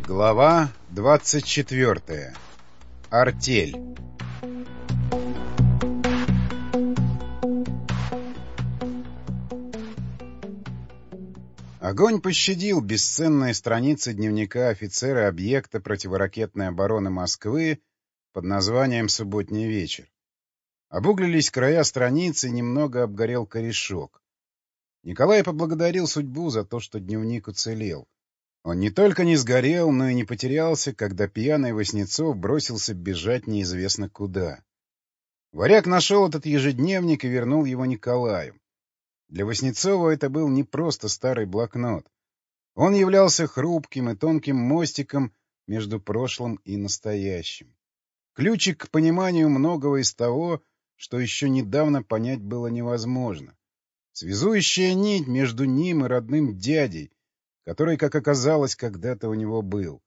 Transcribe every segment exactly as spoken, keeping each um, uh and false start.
Глава двадцать четвёртая. Артель. Огонь пощадил бесценные страницы дневника офицера объекта противоракетной обороны Москвы под названием «Субботний вечер». Обуглились края страницы, немного обгорел корешок. Николай поблагодарил судьбу за то, что дневник уцелел. Он не только не сгорел, но и не потерялся, когда пьяный Васнецов бросился бежать неизвестно куда. Варяг нашел этот ежедневник и вернул его Николаю. Для Васнецова это был не просто старый блокнот. Он являлся хрупким и тонким мостиком между прошлым и настоящим. Ключик к пониманию многого из того, что еще недавно понять было невозможно. Связующая нить между ним и родным дядей, который, как оказалось, когда-то у него был.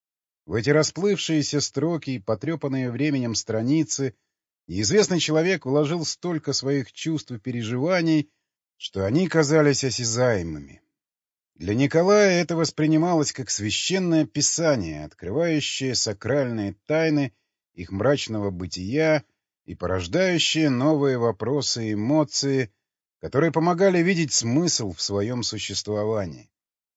В эти расплывшиеся строки и потрепанные временем страницы неизвестный человек вложил столько своих чувств и переживаний, что они казались осязаемыми. Для Николая это воспринималось как священное писание, открывающее сакральные тайны их мрачного бытия и порождающее новые вопросы и эмоции, которые помогали видеть смысл в своем существовании.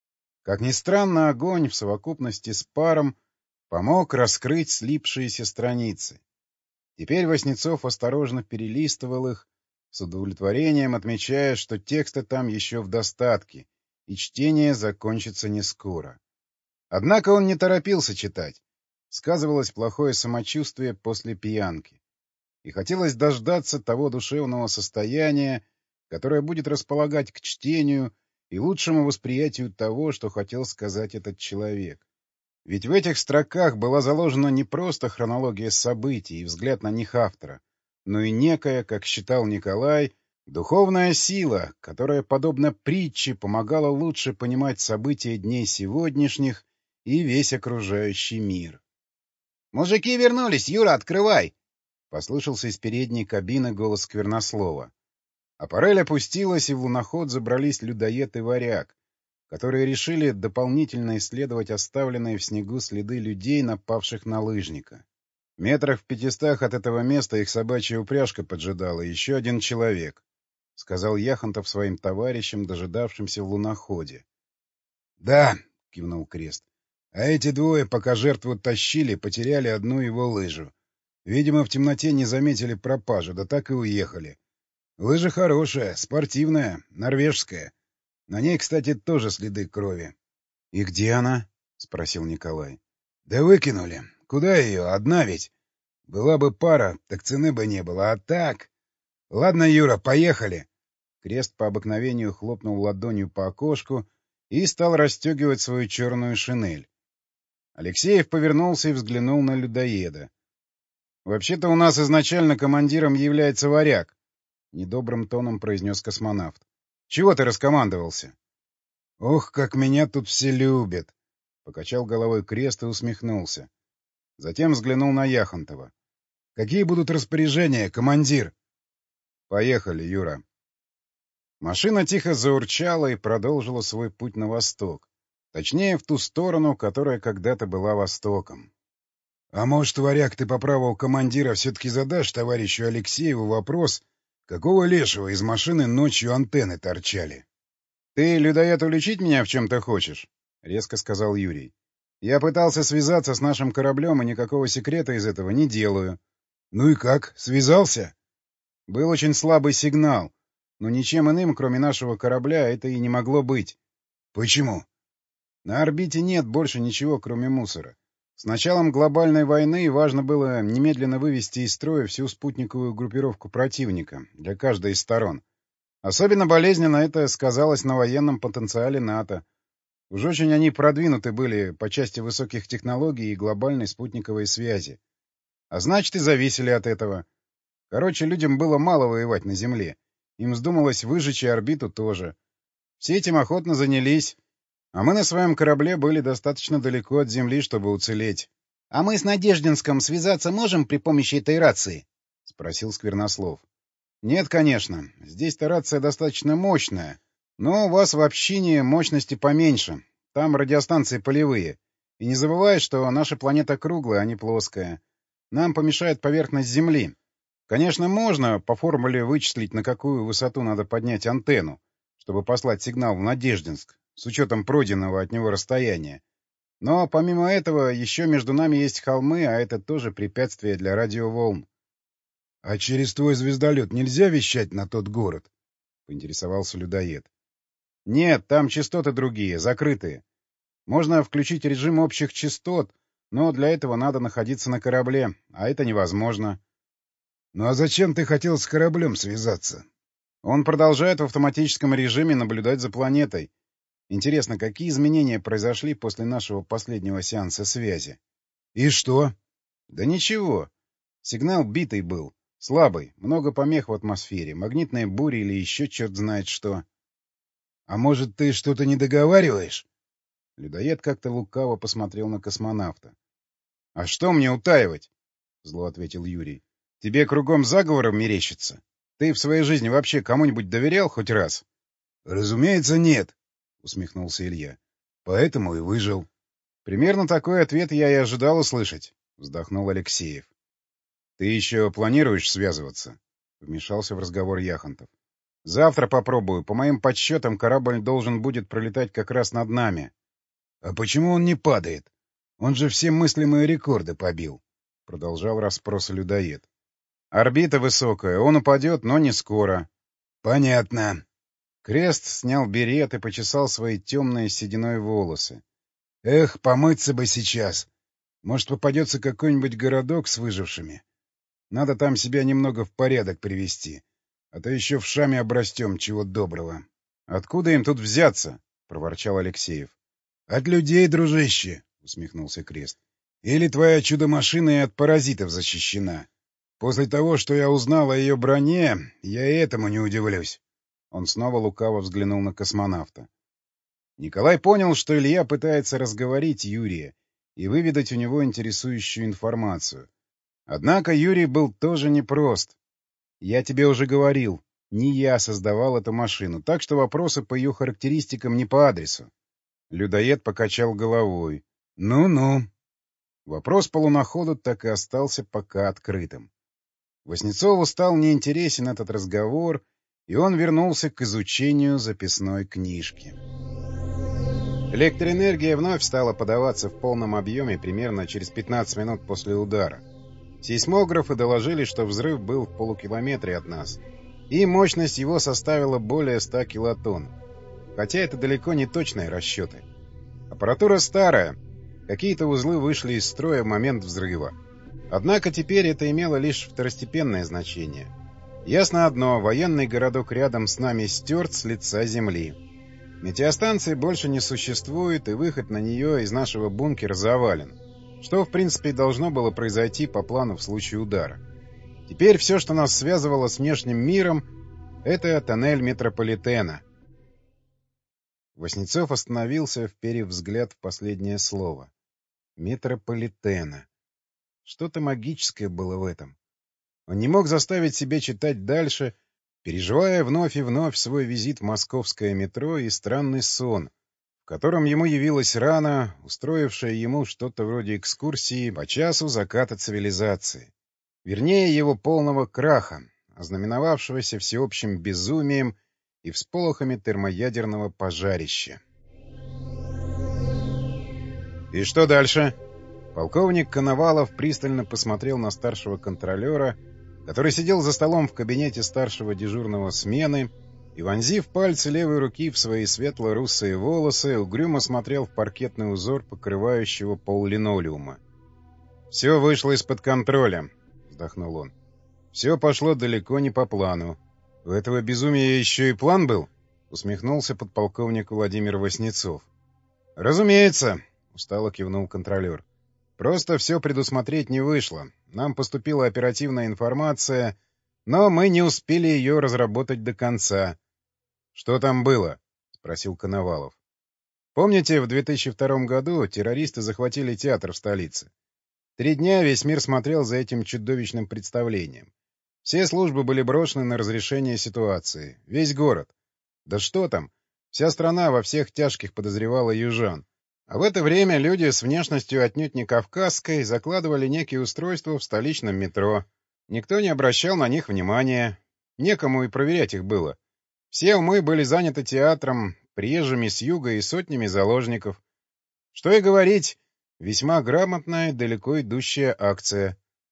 Как ни странно, огонь в совокупности с паром помог раскрыть слипшиеся страницы. Теперь Васнецов осторожно перелистывал их, с удовлетворением отмечая, что текста там еще в достатке, и чтение закончится не скоро. Однако он не торопился читать. Сказывалось плохое самочувствие после пьянки. И хотелось дождаться того душевного состояния, которое будет располагать к чтению и лучшему восприятию того, что хотел сказать этот человек. Ведь в этих строках была заложена не просто хронология событий и взгляд на них автора, но и некая, как считал Николай, духовная сила, которая, подобно притче, помогала лучше понимать события дней сегодняшних и весь окружающий мир. «Мужики вернулись! Юра, открывай!» — послышался из передней кабины голос Сквернослова. Аппарель опустилась, и в луноход забрались людоед и варяг, которые решили дополнительно исследовать оставленные в снегу следы людей, напавших на лыжника. Метрах в пятистах от этого места их собачья упряжка поджидала еще один человек, — сказал Яхонтов своим товарищам, дожидавшимся в луноходе. — Да, — кивнул Крест. — А эти двое, пока жертву тащили, потеряли одну его лыжу. Видимо, в темноте не заметили пропажу, да так и уехали. Лыжа хорошая, спортивная, норвежская. На ней, кстати, тоже следы крови. — И где она? — спросил Николай. — Да выкинули. Куда ее? Одна ведь. Была бы пара, так цены бы не было. А так... Ладно, Юра, поехали. Крест по обыкновению хлопнул ладонью по окошку и стал расстегивать свою черную шинель. Алексеев повернулся и взглянул на людоеда. — Вообще-то у нас изначально командиром является варяг, — недобрым тоном произнес космонавт. — Чего ты раскомандовался? — Ох, как меня тут все любят! — покачал головой Крест и усмехнулся. Затем взглянул на Яхонтова. — Какие будут распоряжения, командир? — Поехали, Юра. Машина тихо заурчала и продолжила свой путь на восток. Точнее, в ту сторону, которая когда-то была востоком. — А может, варяг, ты по праву командира все-таки задашь товарищу Алексееву вопрос, какого лешего из машины ночью антенны торчали? — Ты, людоед, уличить меня в чем-то хочешь? — резко сказал Юрий. — Я пытался связаться с нашим кораблем, и никакого секрета из этого не делаю. — Ну и как, связался? — Был очень слабый сигнал, но ничем иным, кроме нашего корабля, это и не могло быть. — Почему? — На орбите нет больше ничего, кроме мусора. С началом глобальной войны важно было немедленно вывести из строя всю спутниковую группировку противника для каждой из сторон. Особенно болезненно это сказалось на военном потенциале НАТО. Уж очень они продвинуты были по части высоких технологий и глобальной спутниковой связи. А значит, и зависели от этого. Короче, людям было мало воевать на Земле. Им вздумалось выжечь и орбиту тоже. Все этим охотно занялись. А мы на своем корабле были достаточно далеко от Земли, чтобы уцелеть. — А мы с Надеждинском связаться можем при помощи этой рации? — спросил Сквернослов. — Нет, конечно. Здесь-то рация достаточно мощная. Но у вас в общине мощности поменьше. Там радиостанции полевые. И не забывай, что наша планета круглая, а не плоская. Нам помешает поверхность Земли. Конечно, можно по формуле вычислить, на какую высоту надо поднять антенну, чтобы послать сигнал в Надеждинск, с учетом пройденного от него расстояния. Но помимо этого, еще между нами есть холмы, а это тоже препятствие для радиоволн. — А через твой звездолет нельзя вещать на тот город? — поинтересовался людоед. — Нет, там частоты другие, закрытые. Можно включить режим общих частот, но для этого надо находиться на корабле, а это невозможно. — Ну а зачем ты хотел с кораблем связаться? Он продолжает в автоматическом режиме наблюдать за планетой. Интересно, какие изменения произошли после нашего последнего сеанса связи? — И что? — Да ничего. Сигнал битый был. Слабый, много помех в атмосфере, магнитные бури или еще черт знает что. — А может, ты что-то не договариваешь? Людоед как-то лукаво посмотрел на космонавта. — А что мне утаивать? — зло ответил Юрий. — Тебе кругом заговором мерещится? Ты в своей жизни вообще кому-нибудь доверял хоть раз? — Разумеется, нет, — усмехнулся Илья. — Поэтому и выжил. — Примерно такой ответ я и ожидал услышать, — вздохнул Алексеев. — Ты еще планируешь связываться? — вмешался в разговор Яхонтов. — Завтра попробую. По моим подсчетам, корабль должен будет пролетать как раз над нами. — А почему он не падает? Он же все мыслимые рекорды побил, — продолжал расспрос людоед. — Орбита высокая, он упадет, но не скоро. — Понятно. Крест снял берет и почесал свои темные сединой волосы. — Эх, помыться бы сейчас. Может, попадется какой-нибудь городок с выжившими. Надо там себя немного в порядок привести, а то еще в шаме обрастем, чего доброго. — Откуда им тут взяться? — проворчал Алексеев. — От людей, дружище, — усмехнулся Крест. — Или твоя чудо-машина и от паразитов защищена. После того, что я узнал о ее броне, я и этому не удивлюсь. Он снова лукаво взглянул на космонавта. Николай понял, что Илья пытается разговорить Юрия и выведать у него интересующую информацию. Однако Юрий был тоже непрост. Я тебе уже говорил, не я создавал эту машину, так что вопросы по ее характеристикам не по адресу. Людоед покачал головой. Ну-ну. Вопрос по луноходу так и остался пока открытым. Васнецову стал неинтересен этот разговор, и он вернулся к изучению записной книжки. Электроэнергия вновь стала подаваться в полном объеме примерно через пятнадцать минут после удара. Сейсмографы доложили, что взрыв был в полукилометре от нас, и мощность его составила более ста килотонн. Хотя это далеко не точные расчеты. Аппаратура старая, какие-то узлы вышли из строя в момент взрыва. Однако теперь это имело лишь второстепенное значение. Ясно одно, военный городок рядом с нами стерт с лица земли. Метеостанции больше не существует, и выход на нее из нашего бункера завален. Что, в принципе, должно было произойти по плану в случае удара. Теперь все, что нас связывало с внешним миром, это тоннель метрополитена. Васнецов остановился, вперев взгляд в последнее слово. Метрополитена. Что-то магическое было в этом. Он не мог заставить себя читать дальше, переживая вновь и вновь свой визит в московское метро и странный сон, в котором ему явилась рана, устроившая ему что-то вроде экскурсии по часу заката цивилизации. Вернее, его полного краха, ознаменовавшегося всеобщим безумием и всполохами термоядерного пожарища. «И что дальше?» Полковник Коновалов пристально посмотрел на старшего контролера, который сидел за столом в кабинете старшего дежурного смены и, вонзив пальцы левой руки в свои светло-русые волосы, угрюмо смотрел в паркетный узор покрывающего пол линолеума. «Все вышло из-под контроля», — вздохнул он. «Все пошло далеко не по плану. У этого безумия еще и план был?» — усмехнулся подполковник Владимир Васнецов. «Разумеется», — устало кивнул контролер. «Просто все предусмотреть не вышло. Нам поступила оперативная информация, но мы не успели ее разработать до конца». «Что там было?» — спросил Коновалов. «Помните, в две тысячи втором году террористы захватили театр в столице? Три дня весь мир смотрел за этим чудовищным представлением. Все службы были брошены на разрешение ситуации. Весь город. Да что там? Вся страна во всех тяжких подозревала южан. А в это время люди с внешностью отнюдь не кавказской закладывали некие устройства в столичном метро. Никто не обращал на них внимания. Некому и проверять их было. Все умы были заняты театром, приезжими с юга и сотнями заложников. Что и говорить, весьма грамотная, далеко идущая акция.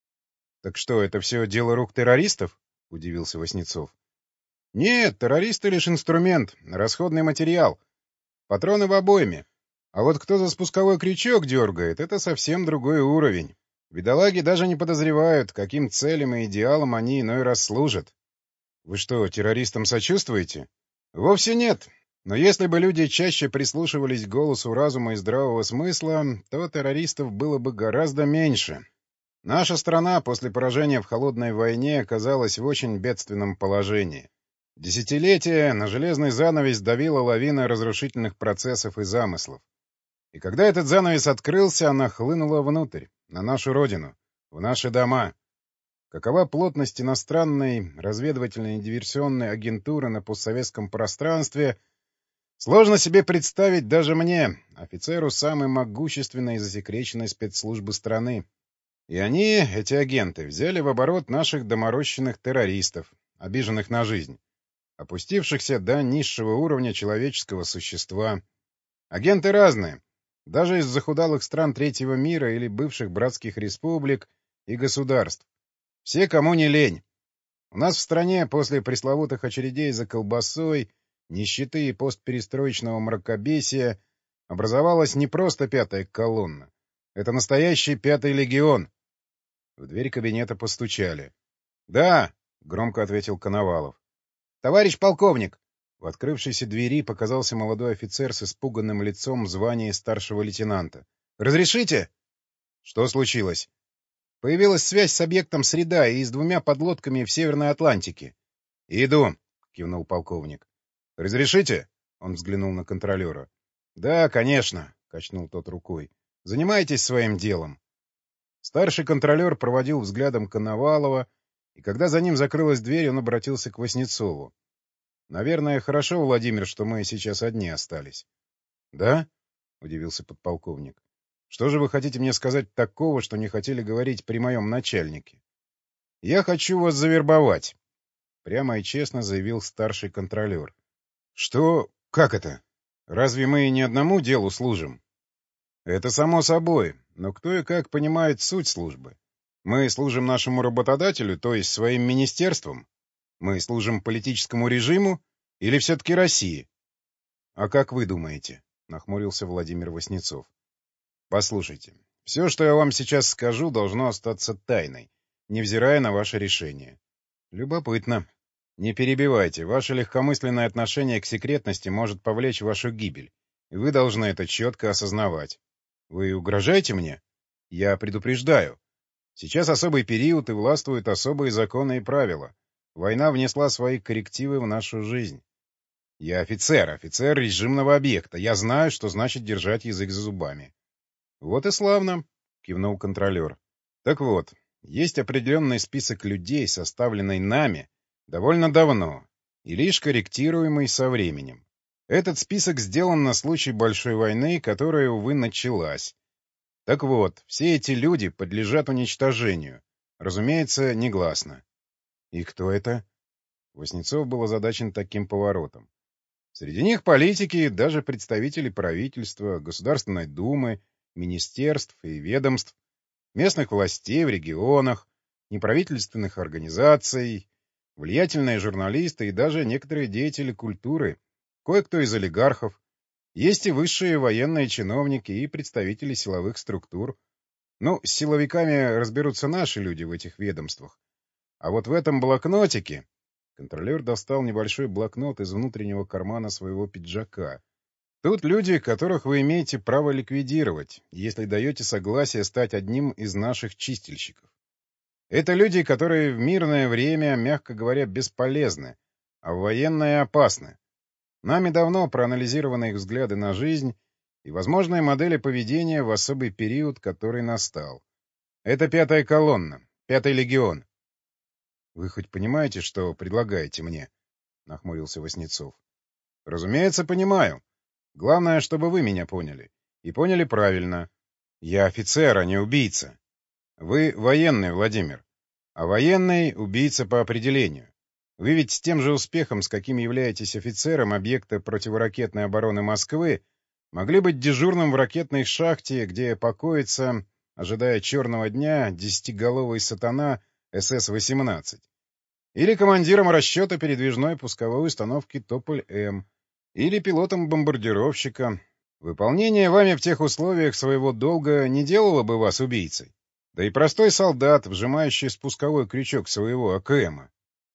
— Так что, это все дело рук террористов? — удивился Васнецов. — Нет, террористы лишь инструмент, расходный материал. Патроны в обойме. А вот кто за спусковой крючок дергает, это совсем другой уровень. Бедолаги даже не подозревают, каким целям и идеалам они иной раз служат. Вы что, террористам сочувствуете? Вовсе нет. Но если бы люди чаще прислушивались к голосу разума и здравого смысла, то террористов было бы гораздо меньше. Наша страна после поражения в холодной войне оказалась в очень бедственном положении. Десятилетия на железный занавес давила лавина разрушительных процессов и замыслов. И когда этот занавес открылся, она хлынула внутрь, на нашу родину, в наши дома. Какова плотность иностранной разведывательной и диверсионной агентуры на постсоветском пространстве, сложно себе представить даже мне, офицеру самой могущественной и засекреченной спецслужбы страны. И они, эти агенты, взяли в оборот наших доморощенных террористов, обиженных на жизнь, опустившихся до низшего уровня человеческого существа. Агенты разные. Даже из захудалых стран третьего мира или бывших братских республик и государств. Все, кому не лень. У нас в стране после пресловутых очередей за колбасой, нищеты и постперестроечного мракобесия образовалась не просто пятая колонна. Это настоящий пятый легион. В дверь кабинета постучали. — Да, — громко ответил Коновалов. — Товарищ полковник! В открывшейся двери показался молодой офицер с испуганным лицом в звании старшего лейтенанта. «Разрешите?» «Что случилось?» «Появилась связь с объектом «Среда» и с двумя подлодками в Северной Атлантике». «Иду», — кивнул полковник. «Разрешите?» — он взглянул на контролера. «Да, конечно», — качнул тот рукой. «Занимайтесь своим делом». Старший контролер проводил взглядом Коновалова, и когда за ним закрылась дверь, он обратился к Васнецову. «Наверное, хорошо, Владимир, что мы сейчас одни остались». «Да?» — удивился подполковник. «Что же вы хотите мне сказать такого, что не хотели говорить при моем начальнике?» «Я хочу вас завербовать», — прямо и честно заявил старший контролер. «Что? Как это? Разве мы не одному делу служим?» «Это само собой, но кто и как понимает суть службы? Мы служим нашему работодателю, то есть своим министерствам? Мы служим политическому режиму или все-таки России? — А как вы думаете? — нахмурился Владимир Васнецов. — Послушайте, все, что я вам сейчас скажу, должно остаться тайной, невзирая на ваше решение. — Любопытно. Не перебивайте. Ваше легкомысленное отношение к секретности может повлечь вашу гибель, и вы должны это четко осознавать. Вы угрожаете мне? Я предупреждаю. Сейчас особый период, и властвуют особые законы и правила. Война внесла свои коррективы в нашу жизнь. Я офицер, офицер режимного объекта. Я знаю, что значит держать язык за зубами. — Вот и славно, — кивнул контролер. — Так вот, есть определенный список людей, составленный нами довольно давно и лишь корректируемый со временем. Этот список сделан на случай большой войны, которая, увы, началась. Так вот, все эти люди подлежат уничтожению. Разумеется, негласно. И кто это? Васнецов был озадачен таким поворотом. Среди них политики, даже представители правительства, Государственной Думы, министерств и ведомств, местных властей в регионах, неправительственных организаций, влиятельные журналисты и даже некоторые деятели культуры, кое-кто из олигархов. Есть и высшие военные чиновники и представители силовых структур. Ну, с силовиками разберутся наши люди в этих ведомствах. А вот в этом блокнотике... Контролер достал небольшой блокнот из внутреннего кармана своего пиджака. Тут люди, которых вы имеете право ликвидировать, если даете согласие стать одним из наших чистильщиков. Это люди, которые в мирное время, мягко говоря, бесполезны, а в военное опасны. Нами давно проанализированы их взгляды на жизнь и возможные модели поведения в особый период, который настал. Это пятая колонна, пятый легион. — Вы хоть понимаете, что предлагаете мне? — нахмурился Васнецов. — Разумеется, понимаю. Главное, чтобы вы меня поняли. И поняли правильно. Я офицер, а не убийца. Вы военный, Владимир. А военный — убийца по определению. Вы ведь с тем же успехом, с каким являетесь офицером объекта противоракетной обороны Москвы, могли быть дежурным в ракетной шахте, где покоится, ожидая черного дня, десятиголовый сатана эс эс восемнадцать. Или командиром расчета передвижной пусковой установки «Тополь-М». Или пилотом бомбардировщика. Выполнение вами в тех условиях своего долга не делало бы вас убийцей. Да и простой солдат, вжимающий спусковой крючок своего а ка эма.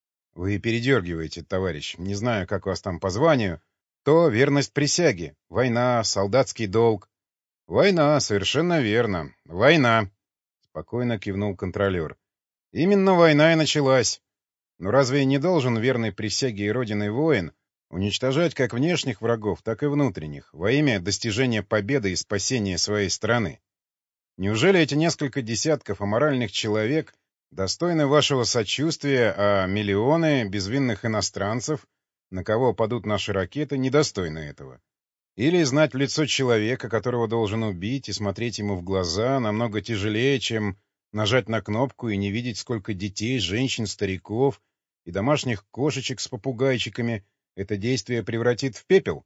Вы передергиваете, товарищ, не знаю, как вас там по званию, то верность присяге, война, солдатский долг. Война, совершенно верно, война, спокойно кивнул контролер. Именно война и началась. Но разве не должен верный присяге и родины воин уничтожать как внешних врагов, так и внутренних, во имя достижения победы и спасения своей страны? Неужели эти несколько десятков аморальных человек достойны вашего сочувствия, а миллионы безвинных иностранцев, на кого падут наши ракеты, недостойны этого? Или знать в лицо человека, которого должен убить, и смотреть ему в глаза, намного тяжелее, чем нажать на кнопку и не видеть, сколько детей, женщин, стариков и домашних кошечек с попугайчиками это действие превратит в пепел?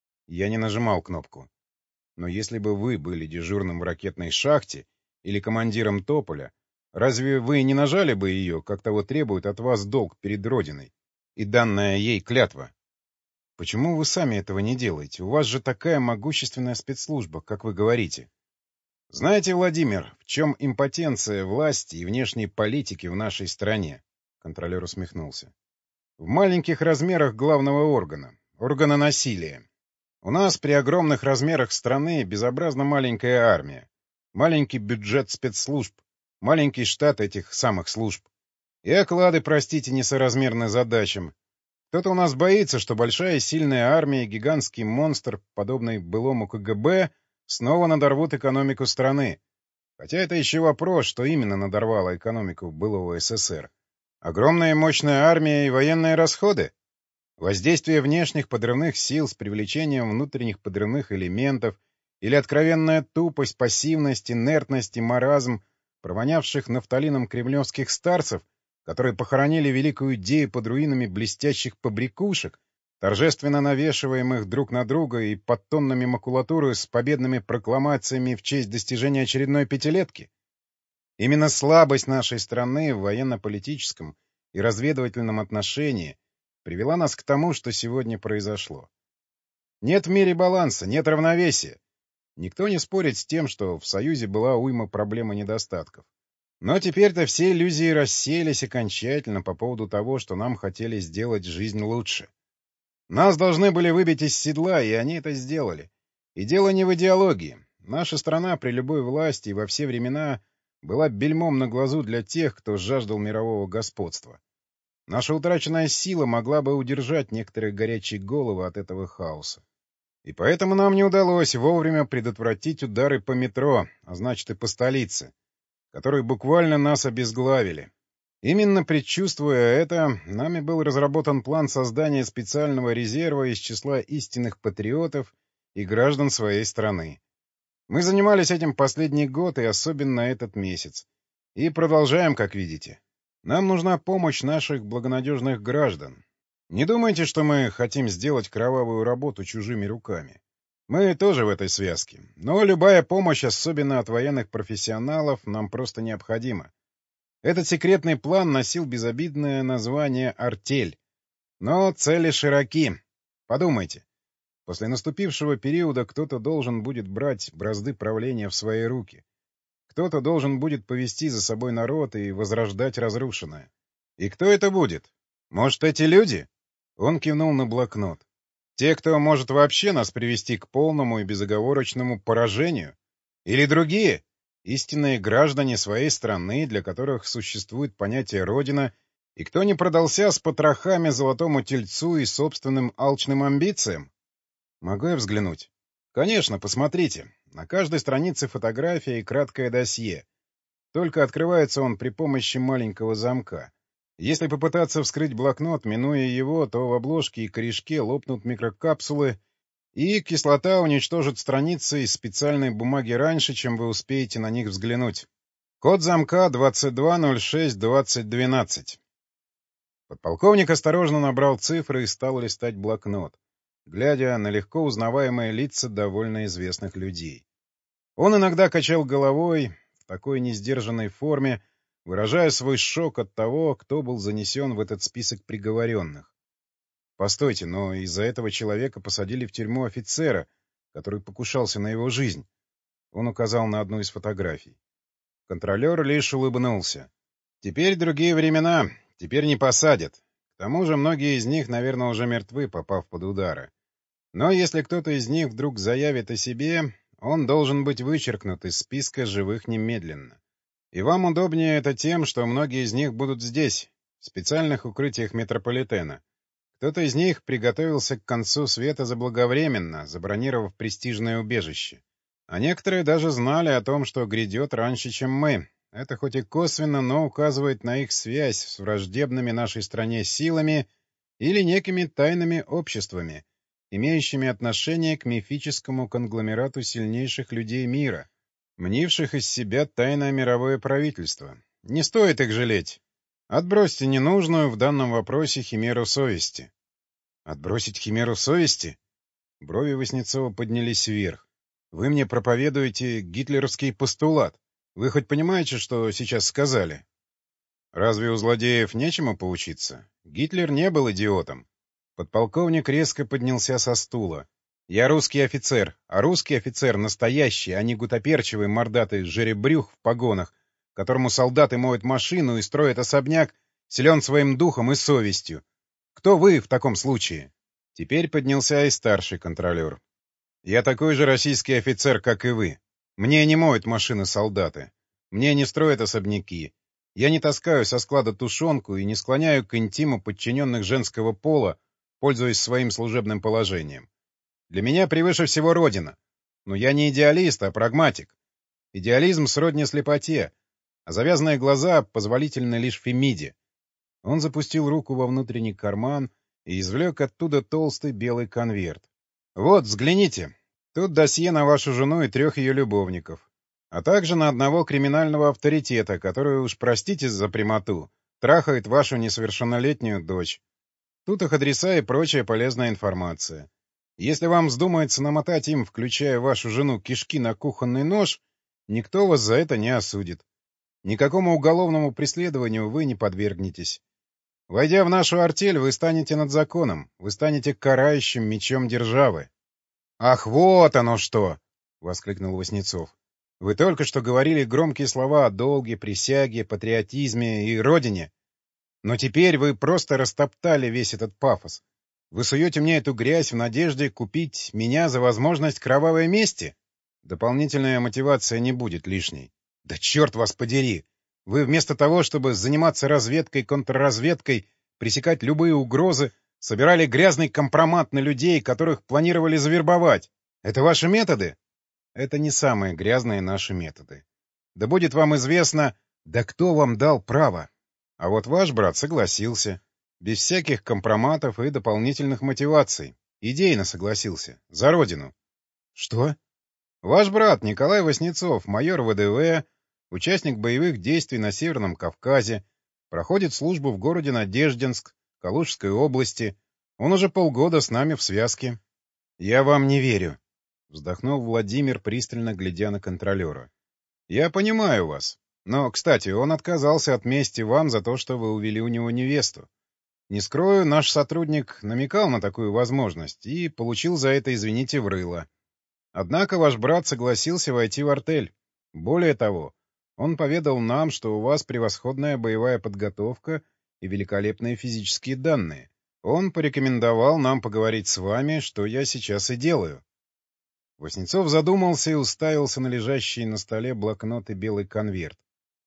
Я не нажимал кнопку. Но если бы вы были дежурным в ракетной шахте или командиром Тополя, разве вы не нажали бы ее, как того требует от вас долг перед Родиной и данная ей клятва? Почему вы сами этого не делаете? У вас же такая могущественная спецслужба, как вы говорите. Знаете, Владимир, в чем импотенция власти и внешней политики в нашей стране? Контролер усмехнулся. В маленьких размерах главного органа, органа насилия. У нас при огромных размерах страны безобразно маленькая армия, маленький бюджет спецслужб, маленький штат этих самых служб. И оклады, простите, несоразмерны задачам. Кто-то у нас боится, что большая и сильная армия, гигантский монстр, подобный былому ка гэ бэ, снова надорвут экономику страны. Хотя это еще вопрос, что именно надорвало экономику былого эс эс эр. Огромная и мощная армия и военные расходы? Воздействие внешних подрывных сил с привлечением внутренних подрывных элементов или откровенная тупость, пассивность, инертность и маразм, провонявших нафталином кремлевских старцев, которые похоронили великую идею под руинами блестящих побрякушек, торжественно навешиваемых друг на друга и под тоннами макулатуры с победными прокламациями в честь достижения очередной пятилетки? Именно слабость нашей страны в военно-политическом и разведывательном отношении привела нас к тому, что сегодня произошло. Нет в мире баланса, нет равновесия. Никто не спорит с тем, что в Союзе была уйма проблем и недостатков. Но теперь-то все иллюзии рассеялись окончательно по поводу того, что нам хотели сделать жизнь лучше. Нас должны были выбить из седла, и они это сделали. И дело не в идеологии. Наша страна при любой власти и во все времена была бельмом на глазу для тех, кто жаждал мирового господства. Наша утраченная сила могла бы удержать некоторые горячие головы от этого хаоса. И поэтому нам не удалось вовремя предотвратить удары по метро, а значит и по столице, которые буквально нас обезглавили. Именно предчувствуя это, нами был разработан план создания специального резерва из числа истинных патриотов и граждан своей страны. Мы занимались этим последний год и особенно этот месяц. И продолжаем, как видите. Нам нужна помощь наших благонадежных граждан. Не думайте, что мы хотим сделать кровавую работу чужими руками. Мы тоже в этой связке. Но любая помощь, особенно от военных профессионалов, нам просто необходима. Этот секретный план носил безобидное название «Артель». Но цели широки. Подумайте. После наступившего периода кто-то должен будет брать бразды правления в свои руки. Кто-то должен будет повести за собой народ и возрождать разрушенное. И кто это будет? Может, эти люди? Он кивнул на блокнот. Те, кто может вообще нас привести к полному и безоговорочному поражению? Или другие? Истинные граждане своей страны, для которых существует понятие «родина», и кто не продался с потрохами золотому тельцу и собственным алчным амбициям? Могу я взглянуть? Конечно, посмотрите. На каждой странице фотография и краткое досье. Только открывается он при помощи маленького замка. Если попытаться вскрыть блокнот, минуя его, то в обложке и корешке лопнут микрокапсулы, И кислота уничтожит страницы из специальной бумаги раньше, чем вы успеете на них взглянуть. Код замка двадцать два ноль шесть двадцать двенадцать. Подполковник осторожно набрал цифры и стал листать блокнот, глядя на легко узнаваемые лица довольно известных людей. Он иногда качал головой в такой несдержанной форме, выражая свой шок от того, кто был занесен в этот список приговоренных. Постойте, но из-за этого человека посадили в тюрьму офицера, который покушался на его жизнь. Он указал на одну из фотографий. Контролер лишь улыбнулся. Теперь другие времена, теперь не посадят. К тому же многие из них, наверное, уже мертвы, попав под удары. Но если кто-то из них вдруг заявит о себе, он должен быть вычеркнут из списка живых немедленно. И вам удобнее это тем, что многие из них будут здесь, в специальных укрытиях метрополитена. Кто-то из них приготовился к концу света заблаговременно, забронировав престижное убежище. А некоторые даже знали о том, что грядет раньше, чем мы. Это хоть и косвенно, но указывает на их связь с враждебными нашей стране силами или некими тайными обществами, имеющими отношение к мифическому конгломерату сильнейших людей мира, мнивших из себя тайное мировое правительство. Не стоит их жалеть. Отбросьте ненужную в данном вопросе химеру совести. Отбросить химеру совести? Брови Васнецова поднялись вверх. Вы мне проповедуете гитлеровский постулат. Вы хоть понимаете, что сейчас сказали? Разве у злодеев нечему поучиться? Гитлер не был идиотом. Подполковник резко поднялся со стула. Я русский офицер, а русский офицер настоящий, а не гутоперчивый мордатый жеребрюх в погонах, которому солдаты моют машину и строят особняк, силен своим духом и совестью. Кто вы в таком случае? Теперь поднялся и старший контролер. Я такой же российский офицер, как и вы. Мне не моют машины солдаты. Мне не строят особняки. Я не таскаю со склада тушенку и не склоняю к интиму подчиненных женского пола, пользуясь своим служебным положением. Для меня превыше всего Родина. Но я не идеалист, а прагматик. Идеализм сродни слепоте, а завязанные глаза позволительны лишь Фемиде. Он запустил руку во внутренний карман и извлек оттуда толстый белый конверт. Вот, взгляните. Тут досье на вашу жену и трех ее любовников, а также на одного криминального авторитета, который, уж простите за прямоту, трахает вашу несовершеннолетнюю дочь. Тут их адреса и прочая полезная информация. Если вам вздумается намотать им, включая вашу жену, кишки на кухонный нож, никто вас за это не осудит. Никакому уголовному преследованию вы не подвергнетесь. Войдя в нашу артель, вы станете над законом, вы станете карающим мечом державы. — Ах, вот оно что! — воскликнул Васнецов. — Вы только что говорили громкие слова о долге, присяге, патриотизме и родине. Но теперь вы просто растоптали весь этот пафос. Вы суете мне эту грязь в надежде купить меня за возможность кровавой мести? Дополнительная мотивация не будет лишней. Да черт вас подери! Вы вместо того, чтобы заниматься разведкой, контрразведкой, пресекать любые угрозы, собирали грязный компромат на людей, которых планировали завербовать. Это ваши методы? Это не самые грязные наши методы. Да будет вам известно, да кто вам дал право? А вот ваш брат согласился. Без всяких компроматов и дополнительных мотиваций. Идейно согласился. За родину. Что? Ваш брат Николай Васнецов, майор ВДВ, участник боевых действий на Северном Кавказе, проходит службу в городе Надеждинск, Калужской области. Он уже полгода с нами в связке. — Я вам не верю, — вздохнул Владимир, пристально глядя на контролера. — Я понимаю вас. Но, кстати, он отказался от мести вам за то, что вы увели у него невесту. Не скрою, наш сотрудник намекал на такую возможность и получил за это, извините, в рыло. Однако ваш брат согласился войти в артель. Более того, он поведал нам, что у вас превосходная боевая подготовка и великолепные физические данные. Он порекомендовал нам поговорить с вами, что я сейчас и делаю. Васнецов задумался и уставился на лежащий на столе блокнот и белый конверт.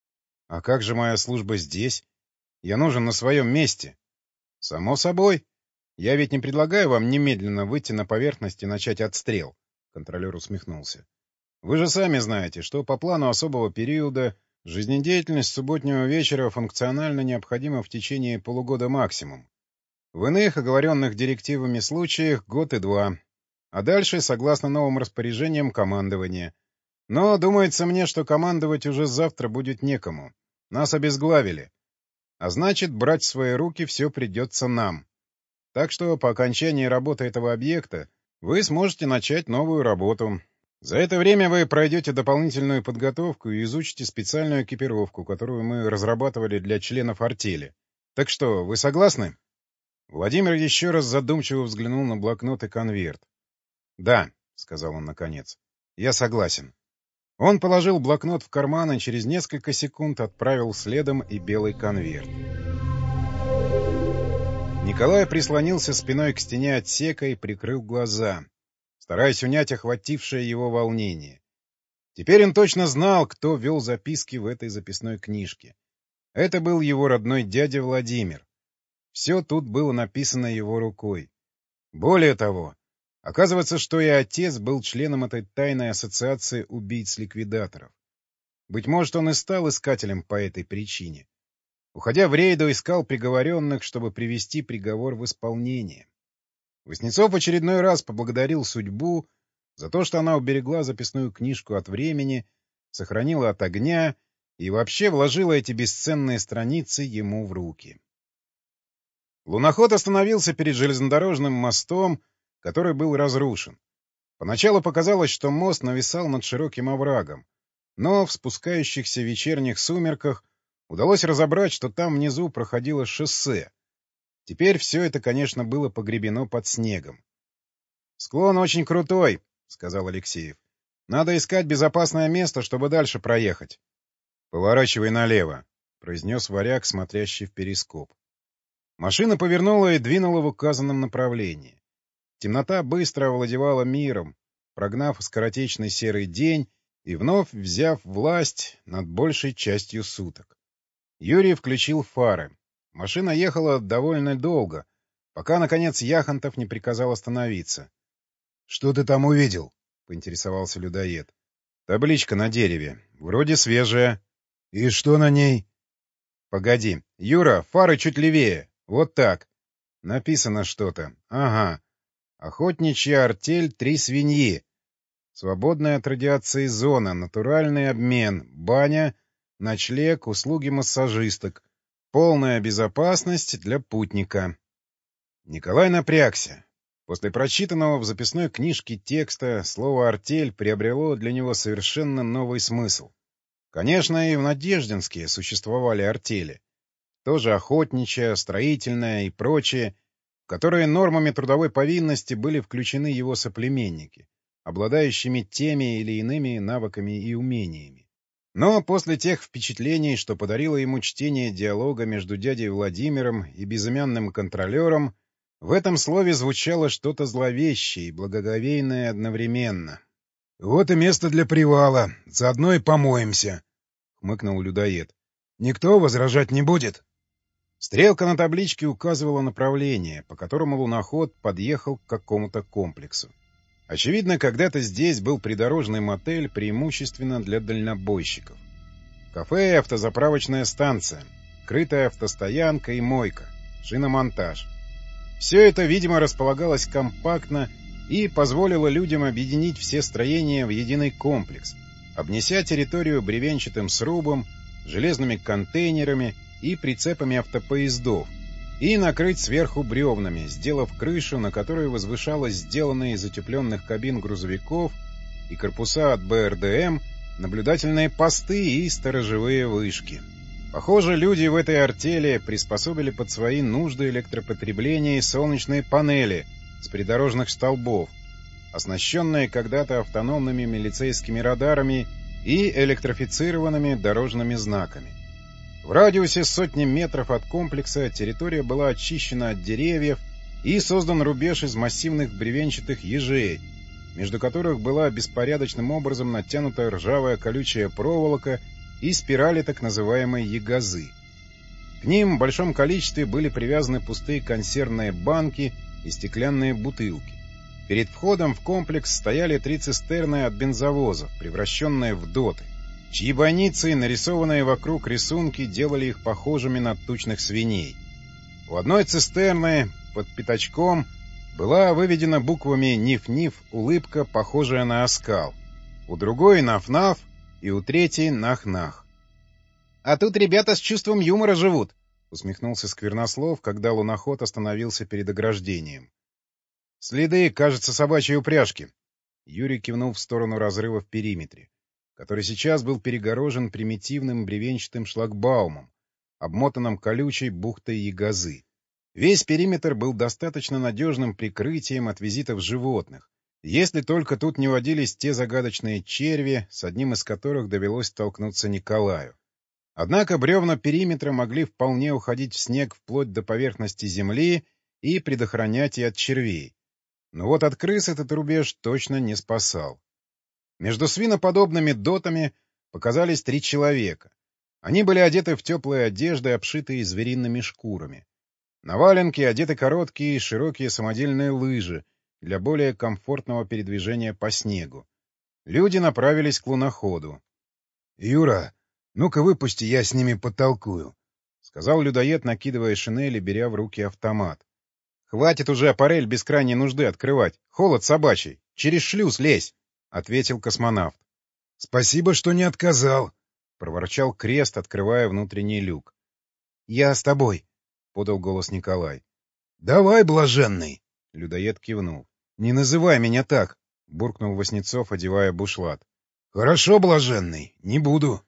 — А как же моя служба здесь? Я нужен на своем месте. — Само собой. Я ведь не предлагаю вам немедленно выйти на поверхность и начать отстрел. Контролер усмехнулся. — Вы же сами знаете, что по плану особого периода жизнедеятельность субботнего вечера функционально необходима в течение полугода максимум. В иных, оговоренных директивами случаях, год и два. а дальше, согласно новым распоряжениям, командование. Но думается мне, что командовать уже завтра будет некому. Нас обезглавили. А значит, брать в свои руки все придется нам. Так что по окончании работы этого объекта вы сможете начать новую работу. За это время вы пройдете дополнительную подготовку и изучите специальную экипировку, которую мы разрабатывали для членов артели. Так что, вы согласны? Владимир еще раз задумчиво взглянул на блокнот и конверт. «Да», — сказал он наконец, — «я согласен». Он положил блокнот в карман и через несколько секунд отправил следом и белый конверт. Николай прислонился спиной к стене отсека и прикрыл глаза, стараясь унять охватившее его волнение. Теперь он точно знал, кто вел записки в этой записной книжке. Это был его родной дядя Владимир. Все тут было написано его рукой. Более того, оказывается, что и отец был членом этой тайной ассоциации убийц-ликвидаторов. Быть может, он и стал искателем по этой причине. Уходя в рейду, искал приговоренных, чтобы привести приговор в исполнение. Васнецов в очередной раз поблагодарил судьбу за то, что она уберегла записную книжку от времени, сохранила от огня и вообще вложила эти бесценные страницы ему в руки. Луноход остановился перед железнодорожным мостом, который был разрушен. Поначалу показалось, что мост нависал над широким оврагом, но в спускающихся вечерних сумерках удалось разобрать, что там внизу проходило шоссе. Теперь все это, конечно, было погребено под снегом. — Склон очень крутой, — сказал Алексеев. — Надо искать безопасное место, чтобы дальше проехать. — Поворачивай налево, — произнес варяг, смотрящий в перископ. Машина повернула и двинула в указанном направлении. Темнота быстро овладевала миром, прогнав скоротечный серый день и вновь взяв власть над большей частью суток. Юрий включил фары. Машина ехала довольно долго, пока, наконец, Яхонтов не приказал остановиться. — Что ты там увидел? — поинтересовался людоед. — Табличка на дереве. Вроде свежая. — И что на ней? — Погоди. Юра, фары чуть левее. Вот так. Написано что-то. Ага. Охотничья артель «Три свиньи». Свободная от радиации зона, натуральный обмен, баня, ночлег, услуги массажисток. Полная безопасность для путника. Николай напрягся. После прочитанного в записной книжке текста слово «артель» приобрело для него совершенно новый смысл. Конечно, и в Надеждинске существовали артели. Тоже охотничья, строительная и прочее, в которые нормами трудовой повинности были включены его соплеменники, обладающими теми или иными навыками и умениями. Но после тех впечатлений, что подарило ему чтение диалога между дядей Владимиром и безымянным контролером, в этом слове звучало что-то зловещее и благоговейное одновременно. — Вот и место для привала, заодно и помоемся, — хмыкнул людоед. — Никто возражать не будет? Стрелка на табличке указывала направление, по которому луноход подъехал к какому-то комплексу. Очевидно, когда-то здесь был придорожный мотель преимущественно для дальнобойщиков. Кафе и автозаправочная станция, крытая автостоянка и мойка, шиномонтаж. Все это, видимо, располагалось компактно и позволило людям объединить все строения в единый комплекс, обнеся территорию бревенчатым срубом, железными контейнерами и прицепами автопоездов, и накрыть сверху бревнами, сделав крышу, на которой возвышалась сделанная из утепленных кабин грузовиков и корпуса от бэ эр дэ эм, наблюдательные посты и сторожевые вышки. Похоже, люди в этой артели приспособили под свои нужды электропотребления и солнечные панели с придорожных столбов, оснащенные когда-то автономными милицейскими радарами и электрифицированными дорожными знаками. В радиусе сотни метров от комплекса территория была очищена от деревьев и создан рубеж из массивных бревенчатых ежей, между которых была беспорядочным образом натянута ржавая колючая проволока и спирали так называемой ягозы. К ним в большом количестве были привязаны пустые консервные банки и стеклянные бутылки. Перед входом в комплекс стояли три цистерны от бензовозов, превращенные в доты, чьи бойницы, нарисованные вокруг рисунки, делали их похожими на тучных свиней. У одной цистерны под пятачком была выведена буквами «Ниф-Ниф» улыбка, похожая на оскал. У другой — «Наф-Наф», и у третьей — «Нах-Нах». — А тут ребята с чувством юмора живут, — усмехнулся Сквернослов, когда луноход остановился перед ограждением. — Следы, кажется, собачьей упряжки. Юрий кивнул в сторону разрыва в периметре, который сейчас был перегорожен примитивным бревенчатым шлагбаумом, обмотанным колючей бухтой ягозы. Весь периметр был достаточно надежным прикрытием от визитов животных, если только тут не водились те загадочные черви, с одним из которых довелось столкнуться Николаю. Однако бревна периметра могли вполне уходить в снег вплоть до поверхности земли и предохранять и от червей. Но вот от крыс этот рубеж точно не спасал. Между свиноподобными дотами показались три человека. Они были одеты в теплые одежды, обшитые звериными шкурами. На валенки одеты короткие и широкие самодельные лыжи для более комфортного передвижения по снегу. Люди направились к луноходу. — Юра, ну-ка выпусти, я с ними потолкую, — сказал людоед, накидывая шинель и беря в руки автомат. — Хватит уже аппарель без крайней нужды открывать. Холод собачий. Через шлюз лезь, — ответил космонавт. — Спасибо, что не отказал, — проворчал Крест, открывая внутренний люк. — Я с тобой, — подал голос Николай. — Давай, блаженный! — людоед кивнул. — Не называй меня так! — буркнул Васнецов, одевая бушлат. — Хорошо, блаженный, не буду.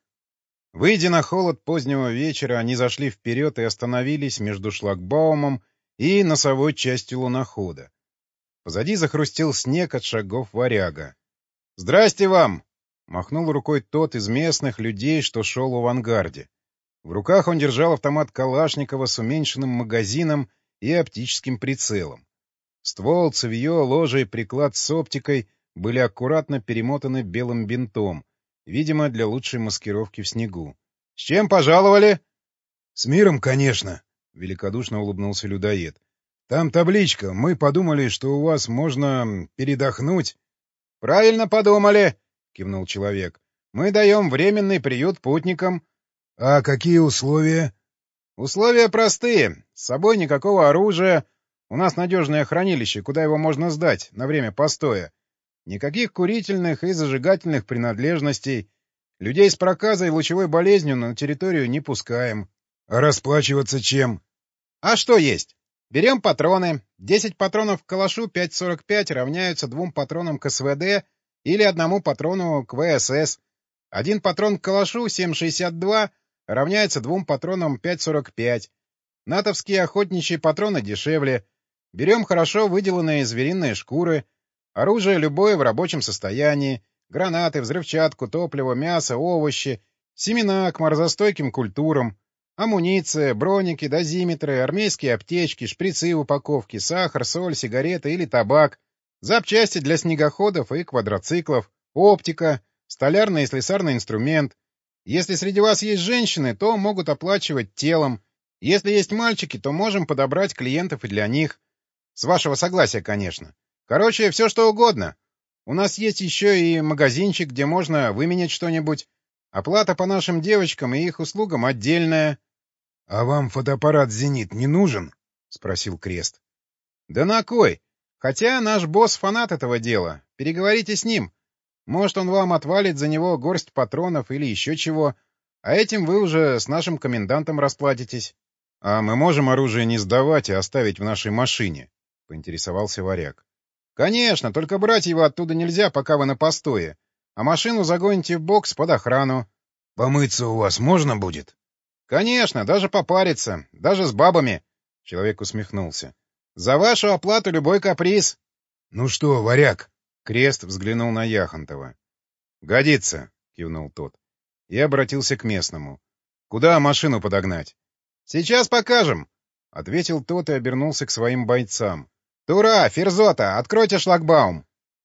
Выйдя на холод позднего вечера, они зашли вперед и остановились между шлагбаумом и носовой частью лунохода. Позади захрустел снег от шагов варяга. — Здрасте вам! — махнул рукой тот из местных людей, что шел в авангарде. В руках он держал автомат Калашникова с уменьшенным магазином и оптическим прицелом. Ствол, цевье, ложе и приклад с оптикой были аккуратно перемотаны белым бинтом, видимо, для лучшей маскировки в снегу. — С чем пожаловали? — С миром, конечно, — великодушно улыбнулся людоед. — Там табличка. Мы подумали, что у вас можно передохнуть. — Правильно подумали, — кивнул человек. — Мы даем временный приют путникам. — А какие условия? — Условия простые. С собой никакого оружия. У нас надежное хранилище, куда его можно сдать на время постоя. Никаких курительных и зажигательных принадлежностей. Людей с проказой и лучевой болезнью на территорию не пускаем. — А расплачиваться чем? — А что есть? Берем патроны. Десять патронов к калашу пять сорок пять равняются двум патронам к СВД или одному патрону к ВСС. Один патрон к калашу семь шестьдесят два равняется двум патронам пять сорок пять. Натовские охотничьи патроны дешевле. Берем хорошо выделанные звериные шкуры. Оружие любое в рабочем состоянии. Гранаты, взрывчатку, топливо, мясо, овощи. Семена к морозостойким культурам. Амуниция, броники, дозиметры, армейские аптечки, шприцы в упаковке, сахар, соль, сигареты или табак. Запчасти для снегоходов и квадроциклов. Оптика. Столярный и слесарный инструмент. Если среди вас есть женщины, то могут оплачивать телом. Если есть мальчики, то можем подобрать клиентов и для них. С вашего согласия, конечно. Короче, все что угодно. У нас есть еще и магазинчик, где можно выменять что-нибудь. Оплата по нашим девочкам и их услугам отдельная. — А вам фотоаппарат «Зенит» не нужен? — спросил Крест. — Да на кой? Хотя наш босс фанат этого дела. Переговорите с ним. Может, он вам отвалит за него горсть патронов или еще чего. А этим вы уже с нашим комендантом расплатитесь. — А мы можем оружие не сдавать и оставить в нашей машине? — поинтересовался варяг. — Конечно, только брать его оттуда нельзя, пока вы на постое. А машину загоните в бокс под охрану. — Помыться у вас можно будет? — Конечно, даже попариться. Даже с бабами. Человек усмехнулся. — За вашу оплату любой каприз. — Ну что, варяг? Крест взглянул на Яхонтова. — Годится, — кивнул тот. И обратился к местному. — Куда машину подогнать? — Сейчас покажем, — ответил тот и обернулся к своим бойцам. — Тура, Ферзота, откройте шлагбаум.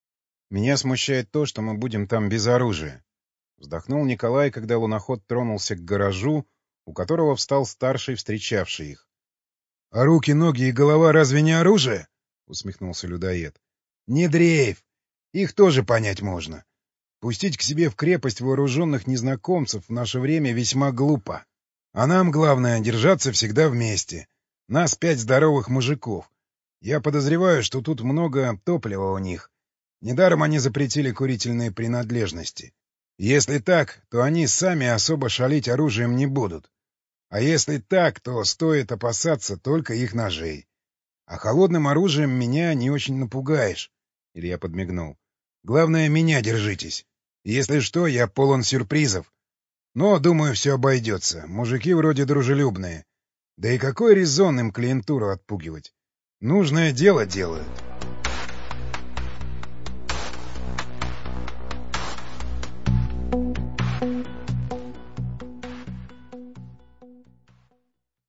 — Меня смущает то, что мы будем там без оружия. Вздохнул Николай, когда луноход тронулся к гаражу, у которого встал старший, встречавший их. — А руки, ноги и голова разве не оружие? — усмехнулся людоед. — Не дрейф. Их тоже понять можно. Пустить к себе в крепость вооруженных незнакомцев в наше время весьма глупо. А нам главное — держаться всегда вместе. Нас пять здоровых мужиков. Я подозреваю, что тут много топлива у них. Недаром они запретили курительные принадлежности. Если так, то они сами особо шалить оружием не будут. А если так, то стоит опасаться только их ножей. А холодным оружием меня не очень напугаешь. Илья подмигнул. Главное, меня держитесь. Если что, я полон сюрпризов. Но, думаю, все обойдется. Мужики вроде дружелюбные. Да и какой резон им клиентуру отпугивать? Нужное дело делают.